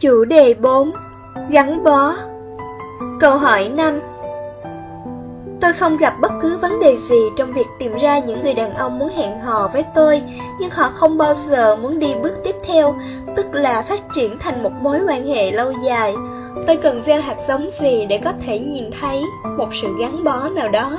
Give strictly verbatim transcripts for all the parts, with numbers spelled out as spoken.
Chủ đề bốn. Gắn bó. Câu hỏi năm. Tôi không gặp bất cứ vấn đề gì trong việc tìm ra những người đàn ông muốn hẹn hò với tôi, nhưng họ không bao giờ muốn đi bước tiếp theo, tức là phát triển thành một mối quan hệ lâu dài. Tôi cần gieo hạt giống gì để có thể nhìn thấy một sự gắn bó nào đó?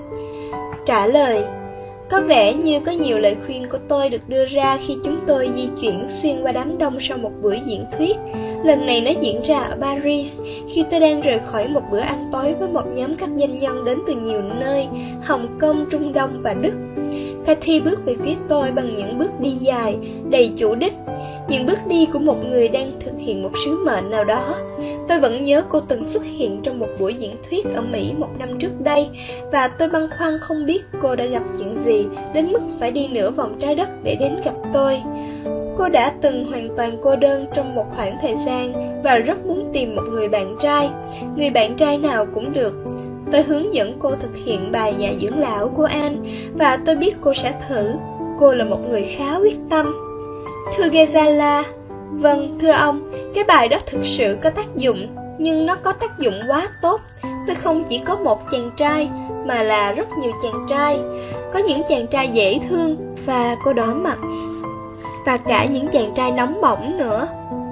Trả lời. Có vẻ như có nhiều lời khuyên của tôi được đưa ra khi chúng tôi di chuyển xuyên qua đám đông sau một buổi diễn thuyết. Lần này nó diễn ra ở Paris, khi tôi đang rời khỏi một bữa ăn tối với một nhóm các doanh nhân đến từ nhiều nơi, Hồng Kông, Trung Đông và Đức. Cathy bước về phía tôi bằng những bước đi dài, đầy chủ đích, những bước đi của một người đang thực hiện một sứ mệnh nào đó. Tôi vẫn nhớ cô từng xuất hiện trong một buổi diễn thuyết ở Mỹ một năm trước đây, và tôi băn khoăn không biết cô đã gặp chuyện gì đến mức phải đi nửa vòng trái đất để đến gặp tôi. Cô đã từng hoàn toàn cô đơn trong một khoảng thời gian và rất muốn tìm một người bạn trai, người bạn trai nào cũng được. Tôi hướng dẫn cô thực hiện bài nhà dưỡng lão của Anh, và tôi biết cô sẽ thử. Cô là một người khá quyết tâm. Thưa Ghezala, vâng, thưa ông, cái bài đó thực sự có tác dụng, nhưng nó có tác dụng quá tốt. Tôi không chỉ có một chàng trai, mà là rất nhiều chàng trai. Có những chàng trai dễ thương, và cô đỏ mặt, và cả những chàng trai nóng bỏng nữa.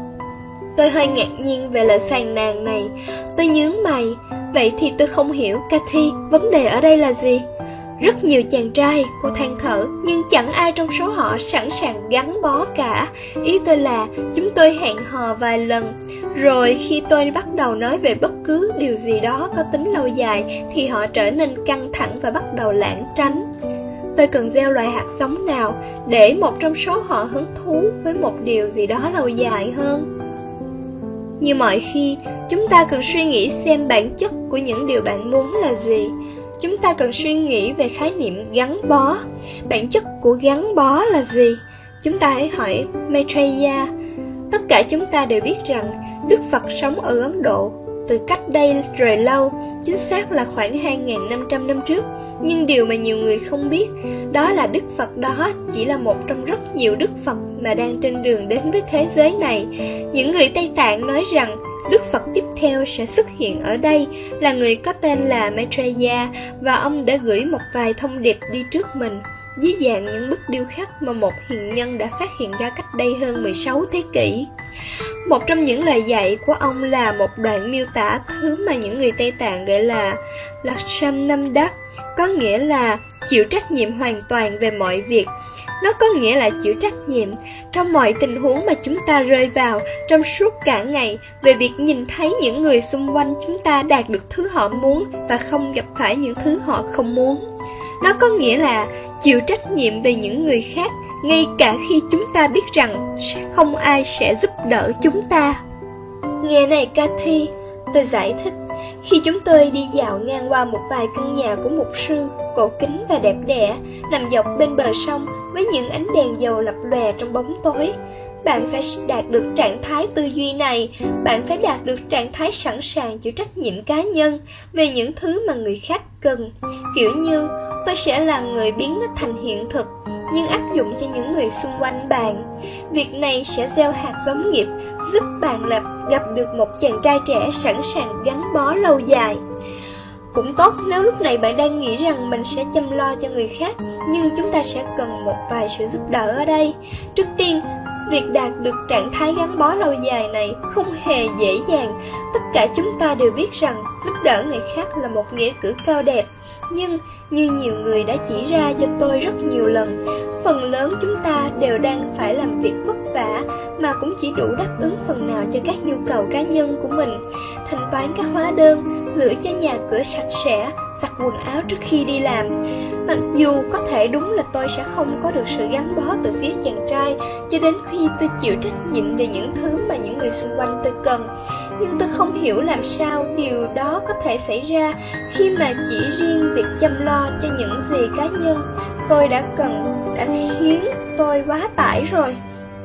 Tôi hơi ngạc nhiên về lời phàn nàn này. Tôi nhướng mày. Vậy thì tôi không hiểu, Cathy, vấn đề ở đây là gì? Rất nhiều chàng trai, cô than thở, nhưng chẳng ai trong số họ sẵn sàng gắn bó cả. Ý tôi là, chúng tôi hẹn hò vài lần, rồi khi tôi bắt đầu nói về bất cứ điều gì đó có tính lâu dài, thì họ trở nên căng thẳng và bắt đầu lảng tránh. Tôi cần gieo loại hạt giống nào để một trong số họ hứng thú với một điều gì đó lâu dài hơn? Như mọi khi, chúng ta cần suy nghĩ xem bản chất của những điều bạn muốn là gì. Chúng ta cần suy nghĩ về khái niệm gắn bó. Bản chất của gắn bó là gì? Chúng ta hãy hỏi Maitreya. Tất cả chúng ta đều biết rằng Đức Phật sống ở Ấn Độ từ cách đây rồi lâu, chính xác là khoảng hai nghìn năm trăm năm trước. Nhưng điều mà nhiều người không biết, đó là Đức Phật đó chỉ là một trong rất nhiều Đức Phật mà đang trên đường đến với thế giới này. Những người Tây Tạng nói rằng Đức Phật tiếp theo sẽ xuất hiện ở đây là người có tên là Maitreya, và ông đã gửi một vài thông điệp đi trước mình, dưới dạng những bức điêu khắc mà một hiền nhân đã phát hiện ra cách đây hơn mười sáu thế kỷ. Một trong những lời dạy của ông là một đoạn miêu tả thứ mà những người Tây Tạng gọi là Lakshamnamdak, có nghĩa là chịu trách nhiệm hoàn toàn về mọi việc. Nó có nghĩa là chịu trách nhiệm trong mọi tình huống mà chúng ta rơi vào trong suốt cả ngày, về việc nhìn thấy những người xung quanh chúng ta đạt được thứ họ muốn và không gặp phải những thứ họ không muốn. Nó có nghĩa là chịu trách nhiệm về những người khác, ngay cả khi chúng ta biết rằng không ai sẽ giúp đỡ chúng ta. Nghe này Cathy, tôi giải thích. Khi chúng tôi đi dạo ngang qua một vài căn nhà của mục sư, cổ kính và đẹp đẽ, nằm dọc bên bờ sông với những ánh đèn dầu lập lòe trong bóng tối, bạn phải đạt được trạng thái tư duy này. Bạn phải đạt được trạng thái sẵn sàng chịu trách nhiệm cá nhân về những thứ mà người khác cần. Kiểu như, tôi sẽ là người biến nó thành hiện thực, nhưng áp dụng cho những người xung quanh bạn. Việc này sẽ gieo hạt giống nghiệp, giúp bạn lập, gặp được một chàng trai trẻ sẵn sàng gắn bó lâu dài. Cũng tốt nếu lúc này bạn đang nghĩ rằng mình sẽ chăm lo cho người khác, nhưng chúng ta sẽ cần một vài sự giúp đỡ ở đây. Trước tiên, việc đạt được trạng thái gắn bó lâu dài này không hề dễ dàng. Tất cả chúng ta đều biết rằng giúp đỡ người khác là một nghĩa cử cao đẹp. Nhưng, như nhiều người đã chỉ ra cho tôi rất nhiều lần, phần lớn chúng ta đều đang phải làm việc vất vả mà cũng chỉ đủ đáp ứng phần nào cho các nhu cầu cá nhân của mình. Thanh toán các hóa đơn, gửi cho nhà cửa sạch sẽ, giặt quần áo trước khi đi làm. Mặc dù có thể đúng là tôi sẽ không có được sự gắn bó từ phía chàng trai cho đến khi tôi chịu trách nhiệm về những thứ mà những người xung quanh tôi cần, nhưng tôi không hiểu làm sao điều đó có thể xảy ra khi mà chỉ riêng việc chăm lo cho những gì cá nhân tôi đã cần đã khiến tôi quá tải rồi.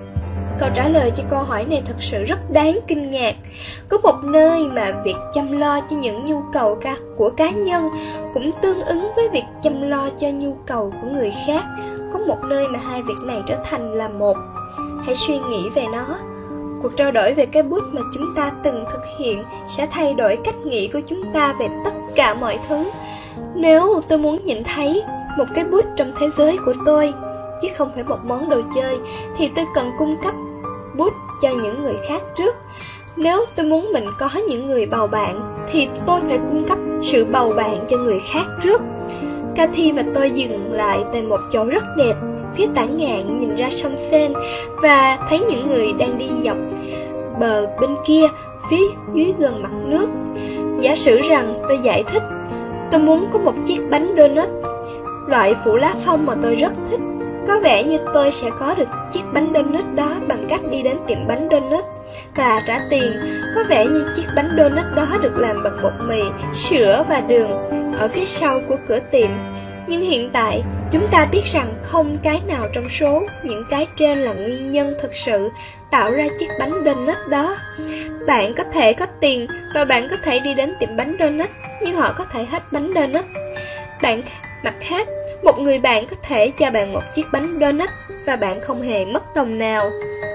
Câu trả lời cho câu hỏi này thật sự rất đáng kinh ngạc. Có một nơi mà việc chăm lo cho những nhu cầu của cá nhân cũng tương ứng với việc chăm lo cho nhu cầu của người khác. Có một nơi mà hai việc này trở thành là một. Hãy suy nghĩ về nó. Cuộc trao đổi về cái bút mà chúng ta từng thực hiện sẽ thay đổi cách nghĩ của chúng ta về tất cả mọi thứ. Nếu tôi muốn nhìn thấy một cái bút trong thế giới của tôi, chứ không phải một món đồ chơi, thì tôi cần cung cấp bút cho những người khác trước. Nếu tôi muốn mình có những người bầu bạn, thì tôi phải cung cấp sự bầu bạn cho người khác trước. Cathy và tôi dừng lại tại một chỗ rất đẹp, phía tả ngạn nhìn ra sông Seine và thấy những người đang đi dọc bờ bên kia, phía dưới gần mặt nước. Giả sử rằng tôi giải thích, tôi muốn có một chiếc bánh donut, loại phủ lá phong mà tôi rất thích. Có vẻ như tôi sẽ có được chiếc bánh donut đó bằng cách đi đến tiệm bánh donut và trả tiền. Có vẻ như chiếc bánh donut đó được làm bằng bột mì, sữa và đường ở phía sau của cửa tiệm. Nhưng hiện tại, chúng ta biết rằng không cái nào trong số những cái trên là nguyên nhân thực sự tạo ra chiếc bánh donut đó. Bạn có thể có tiền và bạn có thể đi đến tiệm bánh donut, nhưng họ có thể hết bánh donut. Bạn mặt khác, một người bạn có thể cho bạn một chiếc bánh donut và bạn không hề mất đồng nào.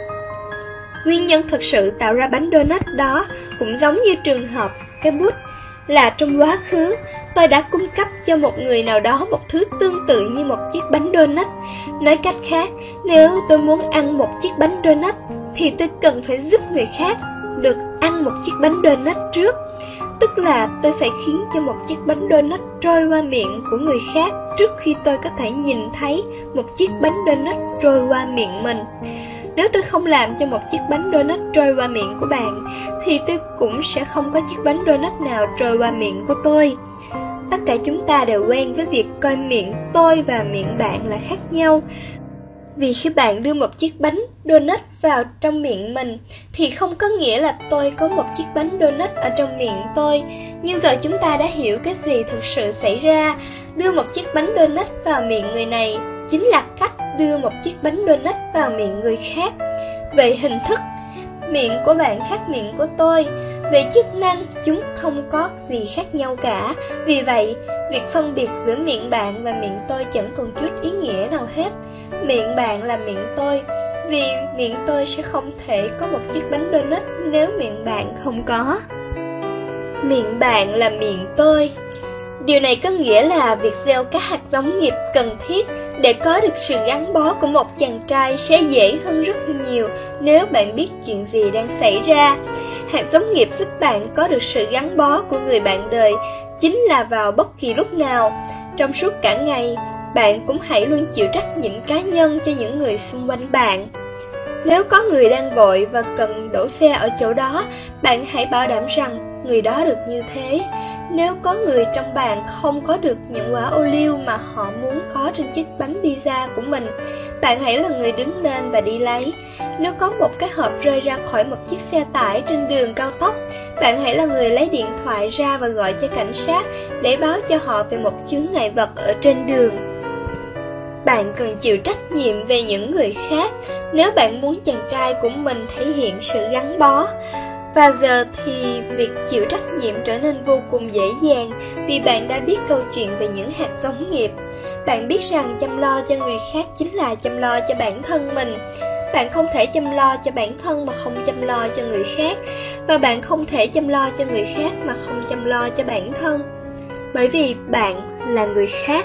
Nguyên nhân thực sự tạo ra bánh donut đó cũng giống như trường hợp cái bút, là trong quá khứ tôi đã cung cấp cho một người nào đó một thứ tương tự như một chiếc bánh donut. Nói cách khác, nếu tôi muốn ăn một chiếc bánh donut thì tôi cần phải giúp người khác được ăn một chiếc bánh donut trước. Tức là tôi phải khiến cho một chiếc bánh donut trôi qua miệng của người khác trước khi tôi có thể nhìn thấy một chiếc bánh donut trôi qua miệng mình. Nếu tôi không làm cho một chiếc bánh donut trôi qua miệng của bạn, thì tôi cũng sẽ không có chiếc bánh donut nào trôi qua miệng của tôi. Tất cả chúng ta đều quen với việc coi miệng tôi và miệng bạn là khác nhau. Vì khi bạn đưa một chiếc bánh donut vào trong miệng mình, thì không có nghĩa là tôi có một chiếc bánh donut ở trong miệng tôi. Nhưng giờ chúng ta đã hiểu cái gì thực sự xảy ra. Đưa một chiếc bánh donut vào miệng người này chính là cách đưa một chiếc bánh donut vào miệng người khác. Về hình thức, miệng của bạn khác miệng của tôi. Về chức năng, chúng không có gì khác nhau cả. Vì vậy, việc phân biệt giữa miệng bạn và miệng tôi chẳng còn chút ý nghĩa nào hết. Miệng bạn là miệng tôi, vì miệng tôi sẽ không thể có một chiếc bánh donut nếu miệng bạn không có. Miệng bạn là miệng tôi. Điều này có nghĩa là việc gieo các hạt giống nghiệp cần thiết để có được sự gắn bó của một chàng trai sẽ dễ hơn rất nhiều nếu bạn biết chuyện gì đang xảy ra. Hạt giống nghiệp giúp bạn có được sự gắn bó của người bạn đời chính là vào bất kỳ lúc nào. Trong suốt cả ngày, bạn cũng hãy luôn chịu trách nhiệm cá nhân cho những người xung quanh bạn. Nếu có người đang vội và cần đổ xe ở chỗ đó, bạn hãy bảo đảm rằng người đó được như thế. Nếu có người trong bàn không có được những quả ô liu mà họ muốn có trên chiếc bánh pizza của mình, bạn hãy là người đứng lên và đi lấy. Nếu có một cái hộp rơi ra khỏi một chiếc xe tải trên đường cao tốc, bạn hãy là người lấy điện thoại ra và gọi cho cảnh sát để báo cho họ về một chướng ngại vật ở trên đường. Bạn cần chịu trách nhiệm về những người khác nếu bạn muốn chàng trai của mình thể hiện sự gắn bó. Và giờ thì việc chịu trách nhiệm trở nên vô cùng dễ dàng vì bạn đã biết câu chuyện về những hạt giống nghiệp. Bạn biết rằng chăm lo cho người khác chính là chăm lo cho bản thân mình. Bạn không thể chăm lo cho bản thân mà không chăm lo cho người khác, và bạn không thể chăm lo cho người khác mà không chăm lo cho bản thân, bởi vì bạn là người khác.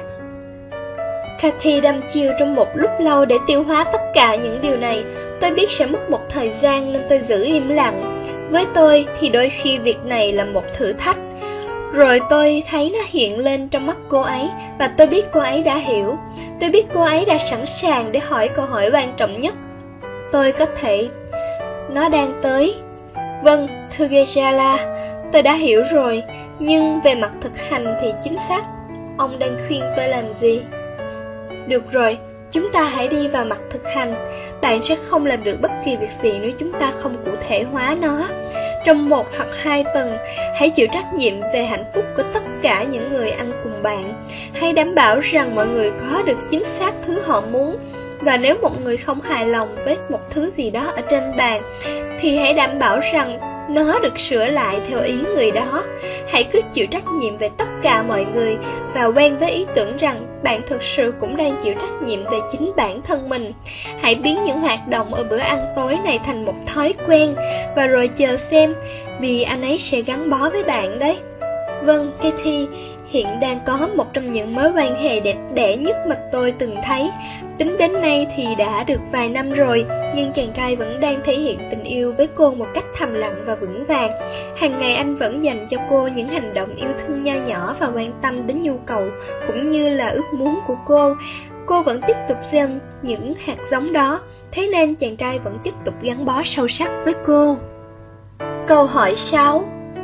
Cathy đăm chiêu trong một lúc lâu để tiêu hóa tất cả những điều này. Tôi biết sẽ mất một thời gian nên tôi giữ im lặng. Với tôi thì đôi khi việc này là một thử thách. Rồi tôi thấy nó hiện lên trong mắt cô ấy, và tôi biết cô ấy đã hiểu. Tôi biết cô ấy đã sẵn sàng để hỏi câu hỏi quan trọng nhất. Tôi có thể... Nó đang tới. Vâng, thưa Gesala, tôi đã hiểu rồi. Nhưng về mặt thực hành thì chính xác ông đang khuyên tôi làm gì? Được rồi, chúng ta hãy đi vào mặt thực hành. Bạn sẽ không làm được bất kỳ việc gì nếu chúng ta không cụ thể hóa nó. Trong một hoặc hai tuần, hãy chịu trách nhiệm về hạnh phúc của tất cả những người ăn cùng bạn. Hãy đảm bảo rằng mọi người có được chính xác thứ họ muốn. Và nếu một người không hài lòng với một thứ gì đó ở trên bàn, thì hãy đảm bảo rằng nó được sửa lại theo ý người đó. Hãy hãy cứ chịu trách nhiệm về tất cả mọi người và quen với ý tưởng rằng bạn thực sự cũng đang chịu trách nhiệm về chính bản thân mình. Hãy biến những hoạt động ở bữa ăn tối này thành một thói quen và rồi chờ xem, vì anh ấy sẽ gắn bó với bạn đấy. Vâng, Katie hiện đang có một trong những mối quan hệ đẹp đẽ nhất mà tôi từng thấy. Tính đến nay thì đã được vài năm rồi, nhưng chàng trai vẫn đang thể hiện tình yêu với cô một cách thầm lặng và vững vàng. Hàng ngày anh vẫn dành cho cô những hành động yêu thương nho nhỏ và quan tâm đến nhu cầu cũng như là ước muốn của cô. Cô vẫn tiếp tục gieo những hạt giống đó, thế nên chàng trai vẫn tiếp tục gắn bó sâu sắc với cô. Câu hỏi sáu.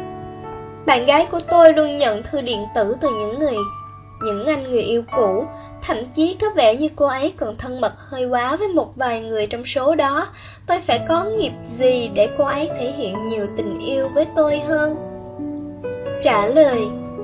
Bạn gái của tôi luôn nhận thư điện tử từ những người, những anh người yêu cũ. Thậm chí có vẻ như cô ấy còn thân mật hơi quá với một vài người trong số đó. Tôi phải có nghiệp gì để cô ấy thể hiện nhiều tình yêu với tôi hơn? Trả lời.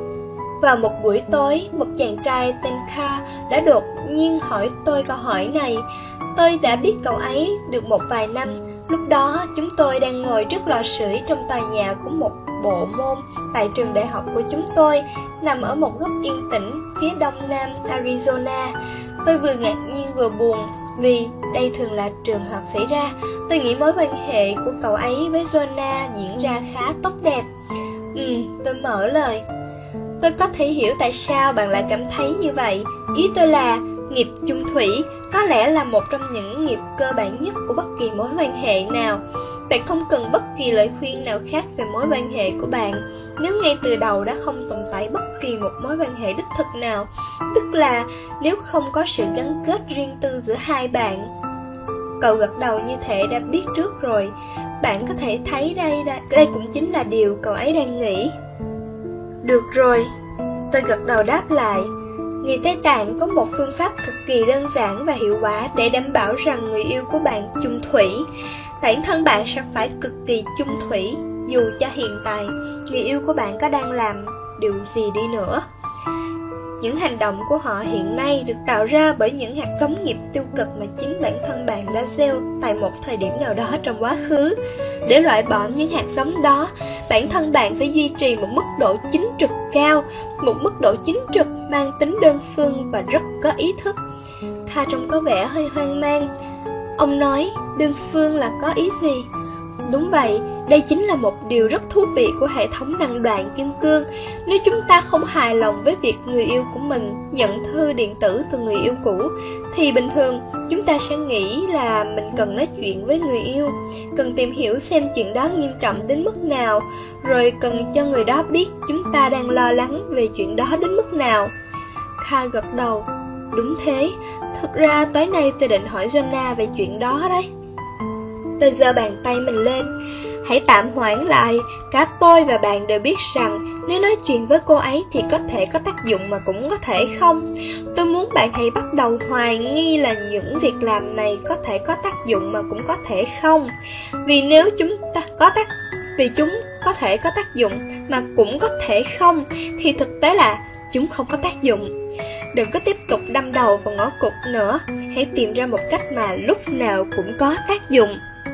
Vào một buổi tối, một chàng trai tên Carl đã đột nhiên hỏi tôi câu hỏi này. Tôi đã biết cậu ấy được một vài năm. Lúc đó chúng tôi đang ngồi trước lò sưởi trong tòa nhà của một bộ môn tại trường đại học của chúng tôi, nằm ở một góc yên tĩnh phía đông nam Arizona. Tôi vừa ngạc nhiên vừa buồn, vì đây thường là trường hợp xảy ra. Tôi nghĩ mối quan hệ của cậu ấy với Jonah diễn ra khá tốt đẹp. Ừ, tôi mở lời. Tôi có thể hiểu tại sao bạn lại cảm thấy như vậy. Ý tôi là nghiệp chung thủy có lẽ là một trong những nghiệp cơ bản nhất của bất kỳ mối quan hệ nào. Bạn không cần bất kỳ lời khuyên nào khác về mối quan hệ của bạn nếu ngay từ đầu đã không tồn tại bất kỳ một mối quan hệ đích thực nào, tức là nếu không có sự gắn kết riêng tư giữa hai bạn. Cậu gật đầu như thể đã biết trước rồi. Bạn có thể thấy đây, đây cũng chính là điều cậu ấy đang nghĩ. Được rồi, tôi gật đầu đáp lại. Người Tây Tạng có một phương pháp cực kỳ đơn giản và hiệu quả để đảm bảo rằng người yêu của bạn chung thủy. Bản thân bạn sẽ phải cực kỳ chung thủy, dù cho hiện tại người yêu của bạn có đang làm điều gì đi nữa. Những hành động của họ hiện nay được tạo ra bởi những hạt giống nghiệp tiêu cực mà chính bản thân bạn đã gieo tại một thời điểm nào đó trong quá khứ. Để loại bỏ những hạt giống đó, bản thân bạn phải duy trì một mức độ chính trực cao, một mức độ chính trực mang tính đơn phương và rất có ý thức. Tha trông có vẻ hơi hoang mang. Ông nói, đơn phương là có ý gì? Đúng vậy, đây chính là một điều rất thú vị của hệ thống năng đoạn kim cương. Nếu chúng ta không hài lòng với việc người yêu của mình nhận thư điện tử từ người yêu cũ, thì bình thường chúng ta sẽ nghĩ là mình cần nói chuyện với người yêu, cần tìm hiểu xem chuyện đó nghiêm trọng đến mức nào, rồi cần cho người đó biết chúng ta đang lo lắng về chuyện đó đến mức nào. Kha gật đầu. Đúng thế, thực ra tối nay tôi định hỏi Jonah về chuyện đó đấy. Tôi giơ bàn tay mình lên. Hãy tạm hoãn lại. Cả tôi và bạn đều biết rằng nếu nói chuyện với cô ấy thì có thể có tác dụng mà cũng có thể không. Tôi muốn bạn hãy bắt đầu hoài nghi là những việc làm này có thể có tác dụng mà cũng có thể không. Vì nếu chúng ta có tác Vì chúng có thể có tác dụng mà cũng có thể không, thì thực tế là chúng không có tác dụng. Đừng có tiếp tục đâm đầu vào ngõ cụt nữa. Hãy tìm ra một cách mà lúc nào cũng có tác dụng.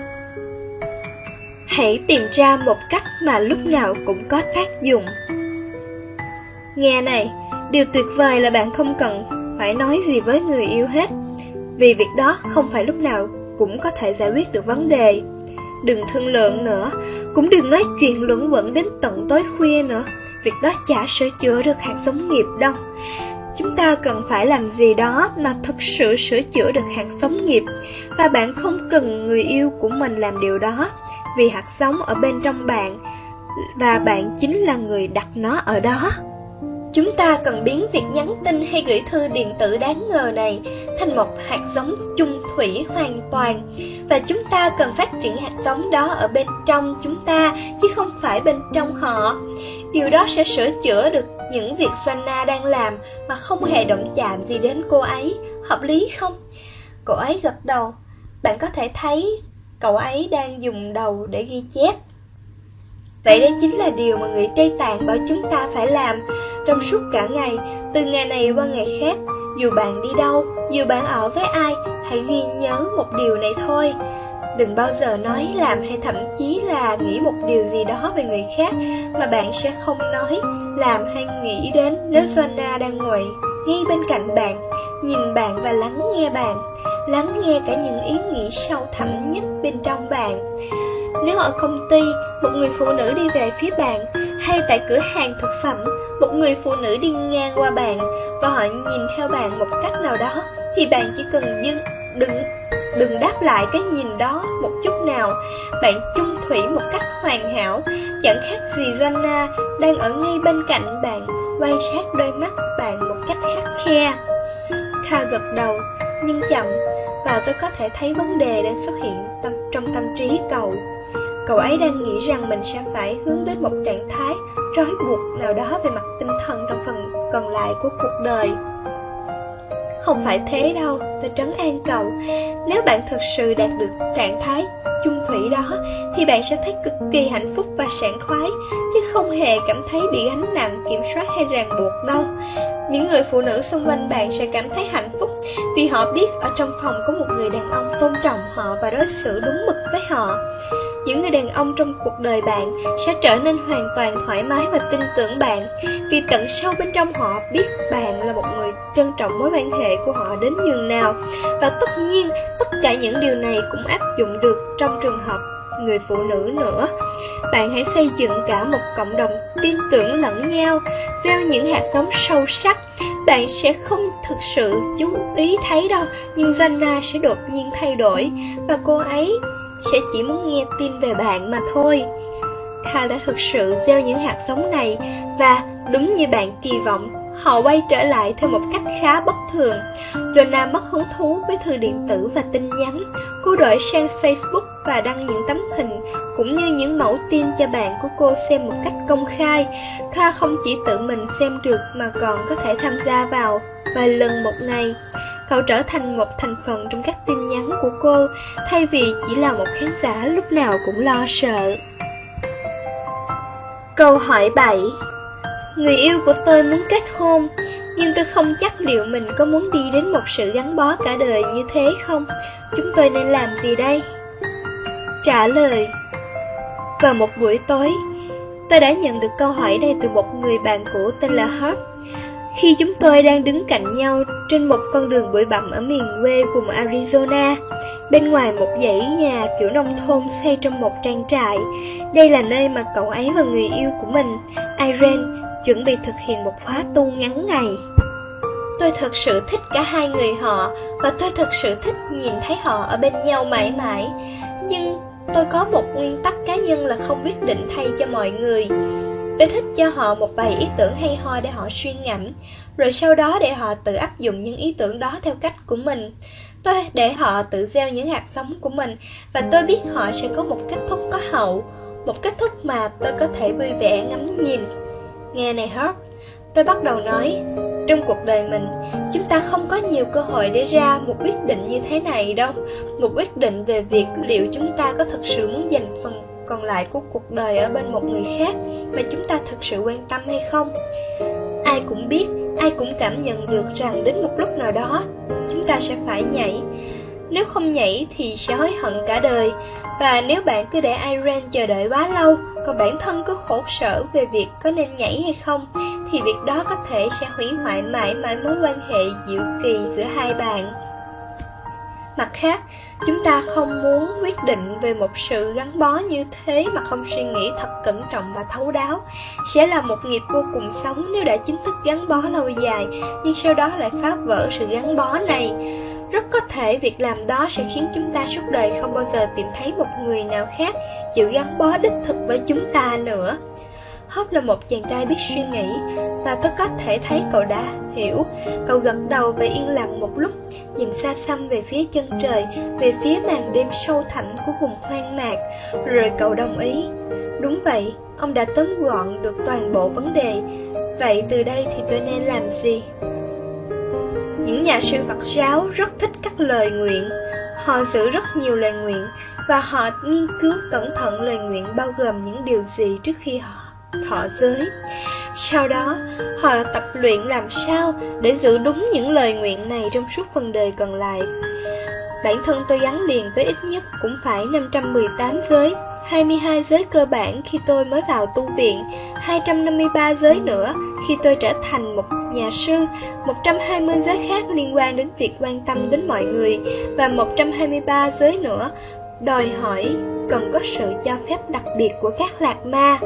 Hãy tìm ra một cách mà lúc nào cũng có tác dụng. Nghe này, điều tuyệt vời là bạn không cần phải nói gì với người yêu hết, vì việc đó không phải lúc nào cũng có thể giải quyết được vấn đề. Đừng thương lượng nữa, cũng đừng nói chuyện luẩn quẩn đến tận tối khuya nữa. Việc đó chả sửa chữa được hạt giống nghiệp đâu. Chúng ta cần phải làm gì đó mà thực sự sửa chữa được hạt giống nghiệp. Và bạn không cần người yêu của mình làm điều đó, vì hạt giống ở bên trong bạn, và bạn chính là người đặt nó ở đó. Chúng ta cần biến việc nhắn tin hay gửi thư điện tử đáng ngờ này thành một hạt giống chung thủy hoàn toàn. Và chúng ta cần phát triển hạt giống đó ở bên trong chúng ta, chứ không phải bên trong họ. Điều đó sẽ sửa chữa được những việc Joanna đang làm mà không hề động chạm gì đến cô ấy. Hợp lý không? Cô ấy gật đầu. Bạn có thể thấy cậu ấy đang dùng đầu để ghi chép. Vậy đây chính là điều mà người Tây Tạng bảo chúng ta phải làm trong suốt cả ngày, từ ngày này qua ngày khác. Dù bạn đi đâu, dù bạn ở với ai, hãy ghi nhớ một điều này thôi. Đừng bao giờ nói, làm hay thậm chí là nghĩ một điều gì đó về người khác mà bạn sẽ không nói, làm hay nghĩ đến nếu Joanna đang ngồi ngay bên cạnh bạn, nhìn bạn và lắng nghe bạn, lắng nghe cả những ý nghĩ sâu thẳm nhất bên trong bạn. Nếu ở công ty, một người phụ nữ đi về phía bạn, hay tại cửa hàng thực phẩm, một người phụ nữ đi ngang qua bạn và họ nhìn theo bạn một cách nào đó, thì bạn chỉ cần dưng, đừng đừng đáp lại cái nhìn đó một chút nào. Bạn chung thủy một cách hoàn hảo, chẳng khác gì Joanna đang ở ngay bên cạnh bạn, quan sát đôi mắt bạn một cách khắt khe. Kha gật đầu, nhưng chậm, và tôi có thể thấy vấn đề đang xuất hiện tâm, trong tâm trí cậu. Cậu ấy đang nghĩ rằng mình sẽ phải hướng đến một trạng thái trói buộc nào đó về mặt tinh thần trong phần còn lại của cuộc đời. Không phải thế đâu, tôi trấn an cậu. Nếu bạn thực sự đạt được trạng thái chung thủy đó, thì bạn sẽ thấy cực kỳ hạnh phúc và sảng khoái, chứ không hề cảm thấy bị gánh nặng, kiểm soát hay ràng buộc đâu. Những người phụ nữ xung quanh bạn sẽ cảm thấy hạnh phúc vì họ biết ở trong phòng có một người đàn ông tôn trọng họ và đối xử đúng mực với họ. Những người đàn ông trong cuộc đời bạn sẽ trở nên hoàn toàn thoải mái và tin tưởng bạn, vì tận sâu bên trong họ biết bạn là một người trân trọng mối quan hệ của họ đến nhường nào. Và tất nhiên, tất cả những điều này cũng áp dụng được trong trường hợp người phụ nữ nữa. Bạn hãy xây dựng cả một cộng đồng tin tưởng lẫn nhau, gieo những hạt giống sâu sắc. Bạn sẽ không thực sự chú ý thấy đâu, nhưng Joanna sẽ đột nhiên thay đổi, và cô ấy sẽ chỉ muốn nghe tin về bạn mà thôi. Kha đã thực sự gieo những hạt giống này, và đúng như bạn kỳ vọng, họ quay trở lại theo một cách khá bất thường. Joanna mất hứng thú với thư điện tử và tin nhắn. Cô đổi sang Facebook và đăng những tấm hình cũng như những mẫu tin cho bạn của cô xem một cách công khai. Kha không chỉ tự mình xem được mà còn có thể tham gia vào vài lần một ngày. Cậu trở thành một thành phần trong các tin nhắn của cô, thay vì chỉ là một khán giả lúc nào cũng lo sợ. Câu hỏi bảy. Người yêu của tôi muốn kết hôn, nhưng tôi không chắc liệu mình có muốn đi đến một sự gắn bó cả đời như thế không. Chúng tôi nên làm gì đây? Trả lời. Vào một buổi tối, tôi đã nhận được câu hỏi này từ một người bạn cũ tên là Herb. Khi chúng tôi đang đứng cạnh nhau trên một con đường bụi bặm ở miền quê vùng Arizona, bên ngoài một dãy nhà kiểu nông thôn xây trong một trang trại. Đây là nơi mà cậu ấy và người yêu của mình, Irene, chuẩn bị thực hiện một khóa tu ngắn ngày. Tôi thật sự thích cả hai người họ, và tôi thật sự thích nhìn thấy họ ở bên nhau mãi mãi. Nhưng tôi có một nguyên tắc cá nhân là không quyết định thay cho mọi người. Tôi thích cho họ một vài ý tưởng hay ho để họ suy ngẫm, rồi sau đó để họ tự áp dụng những ý tưởng đó theo cách của mình. Tôi để họ tự gieo những hạt giống của mình, và tôi biết họ sẽ có một kết thúc có hậu, một kết thúc mà tôi có thể vui vẻ ngắm nhìn. Nghe này Herb, tôi bắt đầu nói, trong cuộc đời mình, chúng ta không có nhiều cơ hội để ra một quyết định như thế này đâu. Một quyết định về việc liệu chúng ta có thực sự muốn dành phần còn lại của cuộc đời ở bên một người khác mà chúng ta thực sự quan tâm hay không. Ai cũng biết, ai cũng cảm nhận được rằng đến một lúc nào đó chúng ta sẽ phải nhảy. Nếu không nhảy thì sẽ hối hận cả đời. Và nếu bạn cứ để Irene chờ đợi quá lâu, còn bản thân cứ khổ sở về việc có nên nhảy hay không, thì việc đó có thể sẽ hủy hoại mãi mãi mối quan hệ diệu kỳ giữa hai bạn. Mặt khác, chúng ta không muốn quyết định về một sự gắn bó như thế mà không suy nghĩ thật cẩn trọng và thấu đáo. Sẽ là một nghiệp vô cùng xấu nếu đã chính thức gắn bó lâu dài, nhưng sau đó lại phá vỡ sự gắn bó này. Rất có thể việc làm đó sẽ khiến chúng ta suốt đời không bao giờ tìm thấy một người nào khác chịu gắn bó đích thực với chúng ta nữa. Hope là một chàng trai biết suy nghĩ, và tôi có thể thấy cậu đã hiểu. Cậu gật đầu và yên lặng một lúc, nhìn xa xăm về phía chân trời, về phía màn đêm sâu thẳm của vùng hoang mạc. Rồi cậu đồng ý. Đúng vậy, ông đã tóm gọn được toàn bộ vấn đề. Vậy từ đây thì tôi nên làm gì? Những nhà sư Phật giáo rất thích các lời nguyện. Họ giữ rất nhiều lời nguyện, và họ nghiên cứu cẩn thận lời nguyện bao gồm những điều gì trước khi họ thọ giới. Sau đó, họ tập luyện làm sao để giữ đúng những lời nguyện này trong suốt phần đời còn lại. Bản thân tôi gắn liền với ít nhất cũng phải năm trăm mười tám giới, hai mươi hai giới cơ bản khi tôi mới vào tu viện, hai trăm năm mươi ba giới nữa khi tôi trở thành một nhà sư, một trăm hai mươi giới khác liên quan đến việc quan tâm đến mọi người, và một trăm hai mươi ba giới nữa đòi hỏi cần có sự cho phép đặc biệt của các lạc ma.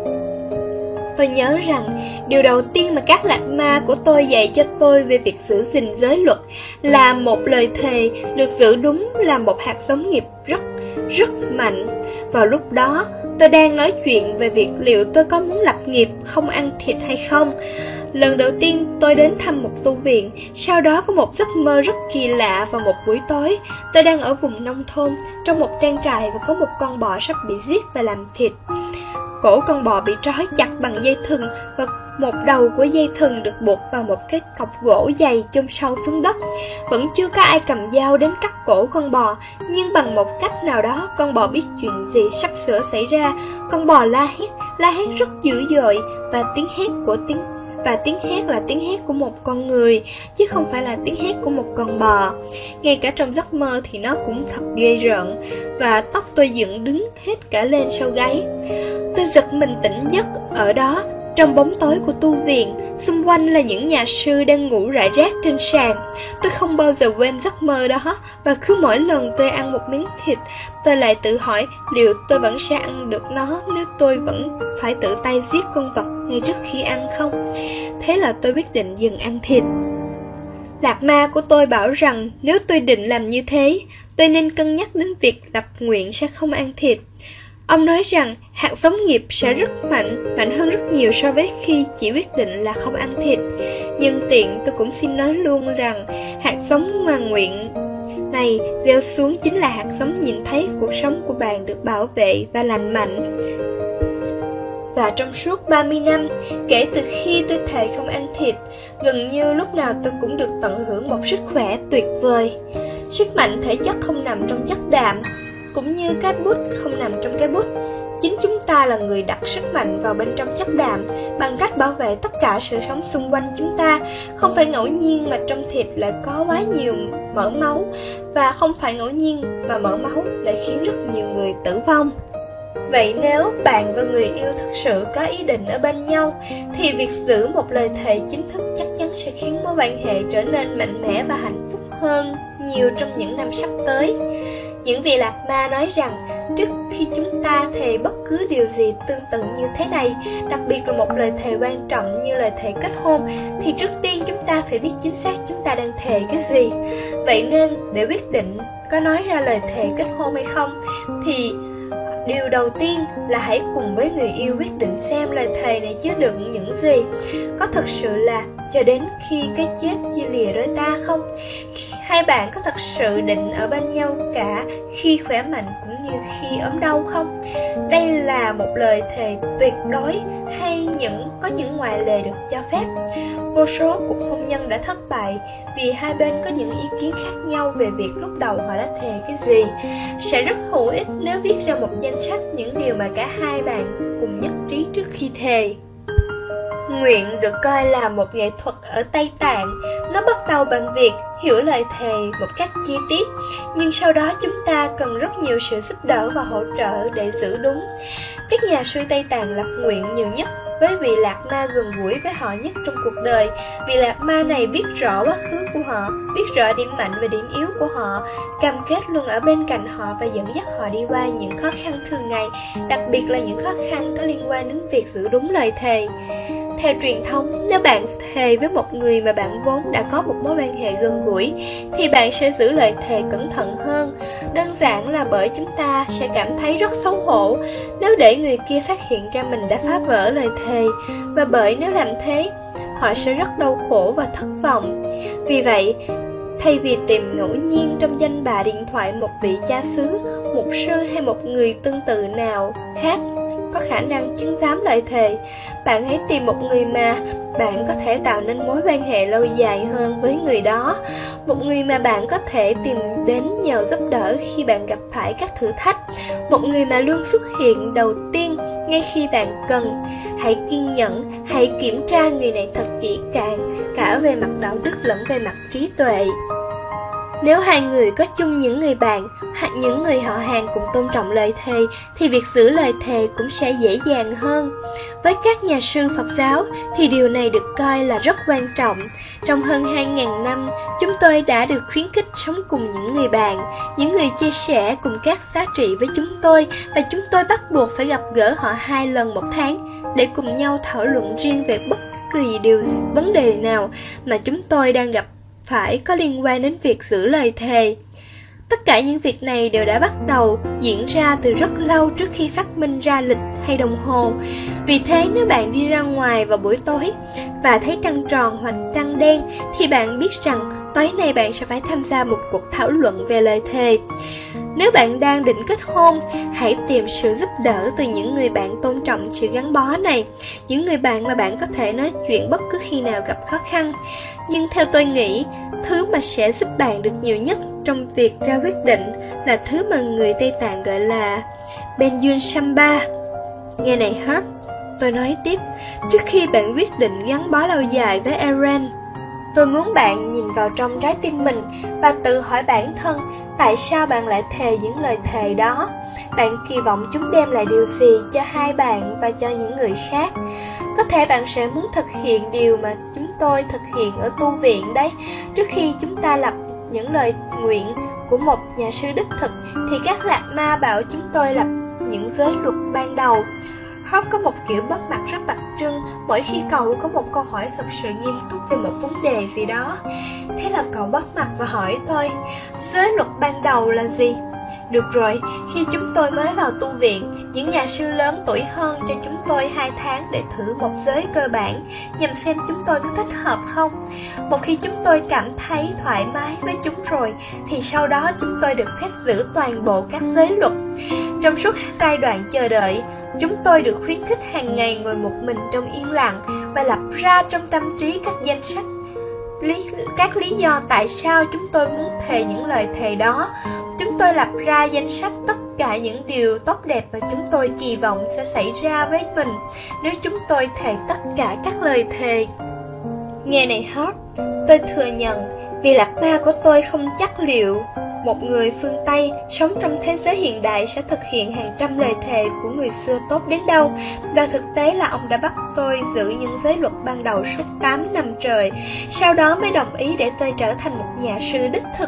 Tôi nhớ rằng điều đầu tiên mà các lạc ma của tôi dạy cho tôi về việc giữ gìn giới luật là một lời thề được giữ đúng là một hạt giống nghiệp rất, rất mạnh. Vào lúc đó, tôi đang nói chuyện về việc liệu tôi có muốn lập nghiệp không ăn thịt hay không. Lần đầu tiên tôi đến thăm một tu viện, sau đó có một giấc mơ rất kỳ lạ vào một buổi tối. Tôi đang ở vùng nông thôn, trong một trang trại và có một con bò sắp bị giết và làm thịt. Cổ con bò bị trói chặt bằng dây thừng và một đầu của dây thừng được buộc vào một cái cọc gỗ dày chôn sâu xuống đất. Vẫn chưa có ai cầm dao đến cắt cổ con bò, nhưng bằng một cách nào đó con bò biết chuyện gì sắp sửa xảy ra. Con bò la hét, la hét rất dữ dội và tiếng hét của tiếng và tiếng hét là tiếng hét của một con người, chứ không phải là tiếng hét của một con bò. Ngay cả trong giấc mơ thì nó cũng thật ghê rợn, và tóc tôi dựng đứng hết cả lên sau gáy. Tôi giật mình tỉnh giấc ở đó, trong bóng tối của tu viện. Xung quanh là những nhà sư đang ngủ rải rác trên sàn. Tôi không bao giờ quên giấc mơ đó, và cứ mỗi lần tôi ăn một miếng thịt, tôi lại tự hỏi liệu tôi vẫn sẽ ăn được nó nếu tôi vẫn phải tự tay giết con vật ngay trước khi ăn không. Thế là tôi quyết định dừng ăn thịt. Lạc ma của tôi bảo rằng nếu tôi định làm như thế, tôi nên cân nhắc đến việc lập nguyện sẽ không ăn thịt. Ông nói rằng hạt giống nghiệp sẽ rất mạnh, mạnh hơn rất nhiều so với khi chỉ quyết định là không ăn thịt. Nhưng tiện tôi cũng xin nói luôn rằng hạt giống ngoan nguyện này gieo xuống chính là hạt giống nhìn thấy cuộc sống của bạn được bảo vệ và lành mạnh. Và trong suốt ba mươi năm, kể từ khi tôi thề không ăn thịt, gần như lúc nào tôi cũng được tận hưởng một sức khỏe tuyệt vời. Sức mạnh thể chất không nằm trong chất đạm, cũng như cái bút không nằm trong cái bút. Chính chúng ta là người đặt sức mạnh vào bên trong chất đạm bằng cách bảo vệ tất cả sự sống xung quanh chúng ta. Không phải ngẫu nhiên mà trong thịt lại có quá nhiều mỡ máu, và không phải ngẫu nhiên mà mỡ máu lại khiến rất nhiều người tử vong. Vậy nếu bạn và người yêu thực sự có ý định ở bên nhau, thì việc giữ một lời thề chính thức chắc chắn sẽ khiến mối quan hệ trở nên mạnh mẽ và hạnh phúc hơn nhiều trong những năm sắp tới. Những vị lạc ma nói rằng trước khi chúng ta thề bất cứ điều gì tương tự như thế này, đặc biệt là một lời thề quan trọng như lời thề kết hôn, thì trước tiên chúng ta phải biết chính xác chúng ta đang thề cái gì. Vậy nên để quyết định có nói ra lời thề kết hôn hay không, thì điều đầu tiên là hãy cùng với người yêu quyết định xem lời thề này chứa đựng những gì. Có thật sự là cho đến khi cái chết chia lìa đôi ta không? Hai bạn có thật sự định ở bên nhau cả khi khỏe mạnh cũng như khi ốm đau không? Đây là một lời thề tuyệt đối hay những có những ngoại lệ được cho phép? Vô số cuộc hôn nhân đã thất bại vì hai bên có những ý kiến khác nhau về việc lúc đầu họ đã thề cái gì. Sẽ rất hữu ích nếu viết ra một danh sách những điều mà cả hai bạn cùng nhất trí trước khi thề. Nguyện được coi là một nghệ thuật ở Tây Tạng. Nó bắt đầu bằng việc hiểu lời thề một cách chi tiết, nhưng sau đó chúng ta cần rất nhiều sự giúp đỡ và hỗ trợ để giữ đúng. Các nhà sư Tây Tạng lập nguyện nhiều nhất với vị lạc ma gần gũi với họ nhất trong cuộc đời. Vị lạc ma này biết rõ quá khứ của họ, biết rõ điểm mạnh và điểm yếu của họ, cam kết luôn ở bên cạnh họ và dẫn dắt họ đi qua những khó khăn thường ngày, đặc biệt là những khó khăn có liên quan đến việc giữ đúng lời thề. Theo truyền thống, nếu bạn thề với một người mà bạn vốn đã có một mối quan hệ gần gũi, thì bạn sẽ giữ lời thề cẩn thận hơn. Đơn giản là bởi chúng ta sẽ cảm thấy rất xấu hổ nếu để người kia phát hiện ra mình đã phá vỡ lời thề, và bởi nếu làm thế, họ sẽ rất đau khổ và thất vọng. Vì vậy, thay vì tìm ngẫu nhiên trong danh bạ điện thoại một vị cha xứ, mục sư hay một người tương tự nào khác có khả năng chứng giám lời thề, bạn hãy tìm một người mà bạn có thể tạo nên mối quan hệ lâu dài hơn với người đó. Một người mà bạn có thể tìm đến nhờ giúp đỡ khi bạn gặp phải các thử thách. Một người mà luôn xuất hiện đầu tiên ngay khi bạn cần. Hãy kiên nhẫn, hãy kiểm tra người này thật kỹ càng, cả về mặt đạo đức lẫn về mặt trí tuệ. Nếu hai người có chung những người bạn hoặc những người họ hàng cùng tôn trọng lời thề thì việc giữ lời thề cũng sẽ dễ dàng hơn. Với các nhà sư Phật giáo thì điều này được coi là rất quan trọng. Trong hơn hai nghìn năm, chúng tôi đã được khuyến khích sống cùng những người bạn, những người chia sẻ cùng các giá trị với chúng tôi, và chúng tôi bắt buộc phải gặp gỡ họ hai lần một tháng để cùng nhau thảo luận riêng về bất kỳ điều vấn đề nào mà chúng tôi đang gặp phải có liên quan đến việc giữ lời thề. Tất cả những việc này đều đã bắt đầu diễn ra từ rất lâu trước khi phát minh ra lịch hay đồng hồ. Vì thế nếu bạn đi ra ngoài vào buổi tối và thấy trăng tròn hoặc trăng đen thì bạn biết rằng tối nay bạn sẽ phải tham gia một cuộc thảo luận về lời thề. Nếu bạn đang định kết hôn, hãy tìm sự giúp đỡ từ những người bạn tôn trọng sự gắn bó này, những người bạn mà bạn có thể nói chuyện bất cứ khi nào gặp khó khăn. Nhưng theo tôi nghĩ, thứ mà sẽ giúp bạn được nhiều nhất trong việc ra quyết định là thứ mà người Tây Tạng gọi là Benjun Samba. Nghe này Herb, tôi nói tiếp, trước khi bạn quyết định gắn bó lâu dài với Aaron, tôi muốn bạn nhìn vào trong trái tim mình và tự hỏi bản thân tại sao bạn lại thề những lời thề đó. Bạn kỳ vọng chúng đem lại điều gì cho hai bạn và cho những người khác? Có thể bạn sẽ muốn thực hiện điều mà chúng tôi thực hiện ở tu viện đấy. Trước khi chúng ta lập những lời nguyện của một nhà sư đích thực thì các lạc ma bảo chúng tôi lập những giới luật ban đầu. Hop có một kiểu bất mặt rất đặc trưng mỗi khi cậu có một câu hỏi thực sự nghiêm túc về một vấn đề gì đó. Thế là cậu bất mặt và hỏi tôi, giới luật ban đầu là gì? Được rồi, khi chúng tôi mới vào tu viện, những nhà sư lớn tuổi hơn cho chúng tôi hai tháng để thử một giới cơ bản, nhằm xem chúng tôi có thích hợp không. Một khi chúng tôi cảm thấy thoải mái với chúng rồi, thì sau đó chúng tôi được phép giữ toàn bộ các giới luật. Trong suốt giai đoạn chờ đợi, chúng tôi được khuyến khích hàng ngày ngồi một mình trong yên lặng và lập ra trong tâm trí các danh sách lý, các lý do tại sao chúng tôi muốn thề những lời thề đó. Chúng tôi lập ra danh sách tất cả những điều tốt đẹp mà chúng tôi kỳ vọng sẽ xảy ra với mình nếu chúng tôi thề tất cả các lời thề. Nghe này Hot, tôi thừa nhận vì lạc ma của tôi không chắc liệu một người phương Tây sống trong thế giới hiện đại sẽ thực hiện hàng trăm lời thề của người xưa tốt đến đâu. Và thực tế là ông đã bắt tôi giữ những giới luật ban đầu suốt tám năm trời, sau đó mới đồng ý để tôi trở thành một nhà sư đích thực.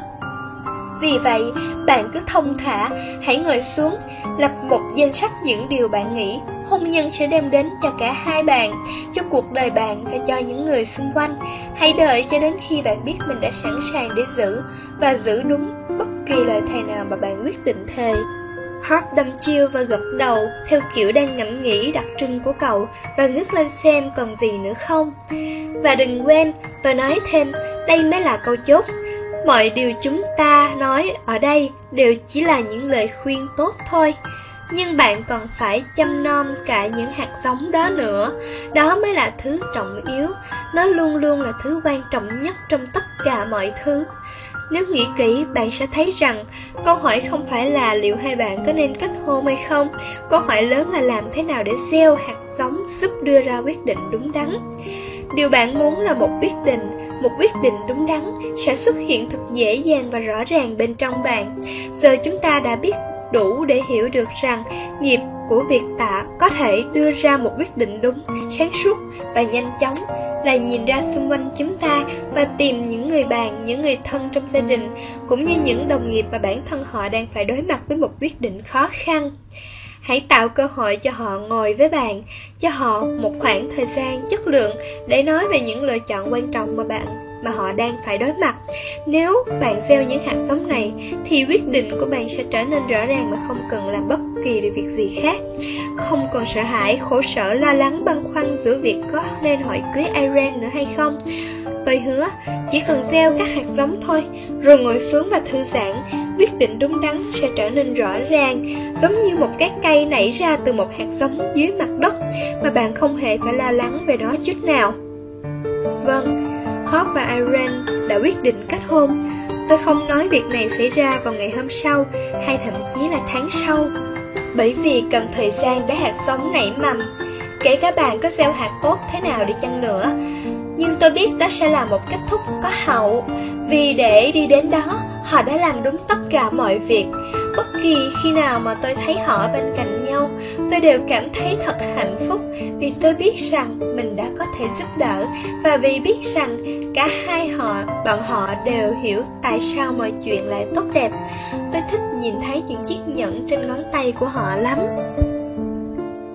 Vì vậy, bạn cứ thông thả, hãy ngồi xuống, lập một danh sách những điều bạn nghĩ hôn nhân sẽ đem đến cho cả hai bạn, cho cuộc đời bạn và cho những người xung quanh. Hãy đợi cho đến khi bạn biết mình đã sẵn sàng để giữ và giữ đúng bất kỳ lời thề nào mà bạn quyết định thề. Hart đâm chiêu và gật đầu theo kiểu đang ngẫm nghĩ đặc trưng của cậu và ngước lên xem còn gì nữa không. Và đừng quên, tôi nói thêm, đây mới là câu chốt. Mọi điều chúng ta nói ở đây đều chỉ là những lời khuyên tốt thôi. Nhưng bạn còn phải chăm nom cả những hạt giống đó nữa. Đó mới là thứ trọng yếu. Nó luôn luôn là thứ quan trọng nhất trong tất cả mọi thứ. Nếu nghĩ kỹ, bạn sẽ thấy rằng câu hỏi không phải là liệu hai bạn có nên kết hôn hay không. Câu hỏi lớn là làm thế nào để gieo hạt giống giúp đưa ra quyết định đúng đắn. Điều bạn muốn là một quyết định, một quyết định đúng đắn sẽ xuất hiện thật dễ dàng và rõ ràng bên trong bạn. Giờ chúng ta đã biết đủ để hiểu được rằng nghiệp của việc tạ có thể đưa ra một quyết định đúng, sáng suốt và nhanh chóng là nhìn ra xung quanh chúng ta và tìm những người bạn, những người thân trong gia đình cũng như những đồng nghiệp mà bản thân họ đang phải đối mặt với một quyết định khó khăn. Hãy tạo cơ hội cho họ ngồi với bạn, cho họ một khoảng thời gian chất lượng để nói về những lựa chọn quan trọng mà bạn mà họ đang phải đối mặt. Nếu bạn gieo những hạt giống này thì quyết định của bạn sẽ trở nên rõ ràng mà không cần làm bất kỳ điều việc gì khác. Không còn sợ hãi, khổ sở, lo lắng, băn khoăn giữa việc có nên hỏi cưới Irene nữa hay không. Tôi hứa, chỉ cần gieo các hạt giống thôi, rồi ngồi xuống và thư giãn, quyết định đúng đắn sẽ trở nên rõ ràng, giống như một cái cây nảy ra từ một hạt giống dưới mặt đất mà bạn không hề phải lo lắng về nó chút nào. Vâng, Hop và Irene đã quyết định kết hôn. Tôi không nói việc này xảy ra vào ngày hôm sau hay thậm chí là tháng sau, bởi vì cần thời gian để hạt giống nảy mầm. Kể cả bạn có gieo hạt tốt thế nào đi chăng nữa, nhưng tôi biết đó sẽ là một kết thúc có hậu. Vì để đi đến đó, Họ đã làm đúng tất cả mọi việc. Bất kỳ khi nào mà tôi thấy họ bên cạnh nhau, tôi đều cảm thấy thật hạnh phúc, vì tôi biết rằng mình đã có thể giúp đỡ, và vì biết rằng cả hai họ, bọn họ đều hiểu tại sao mọi chuyện lại tốt đẹp. Tôi thích nhìn thấy những chiếc nhẫn trên ngón tay của họ lắm.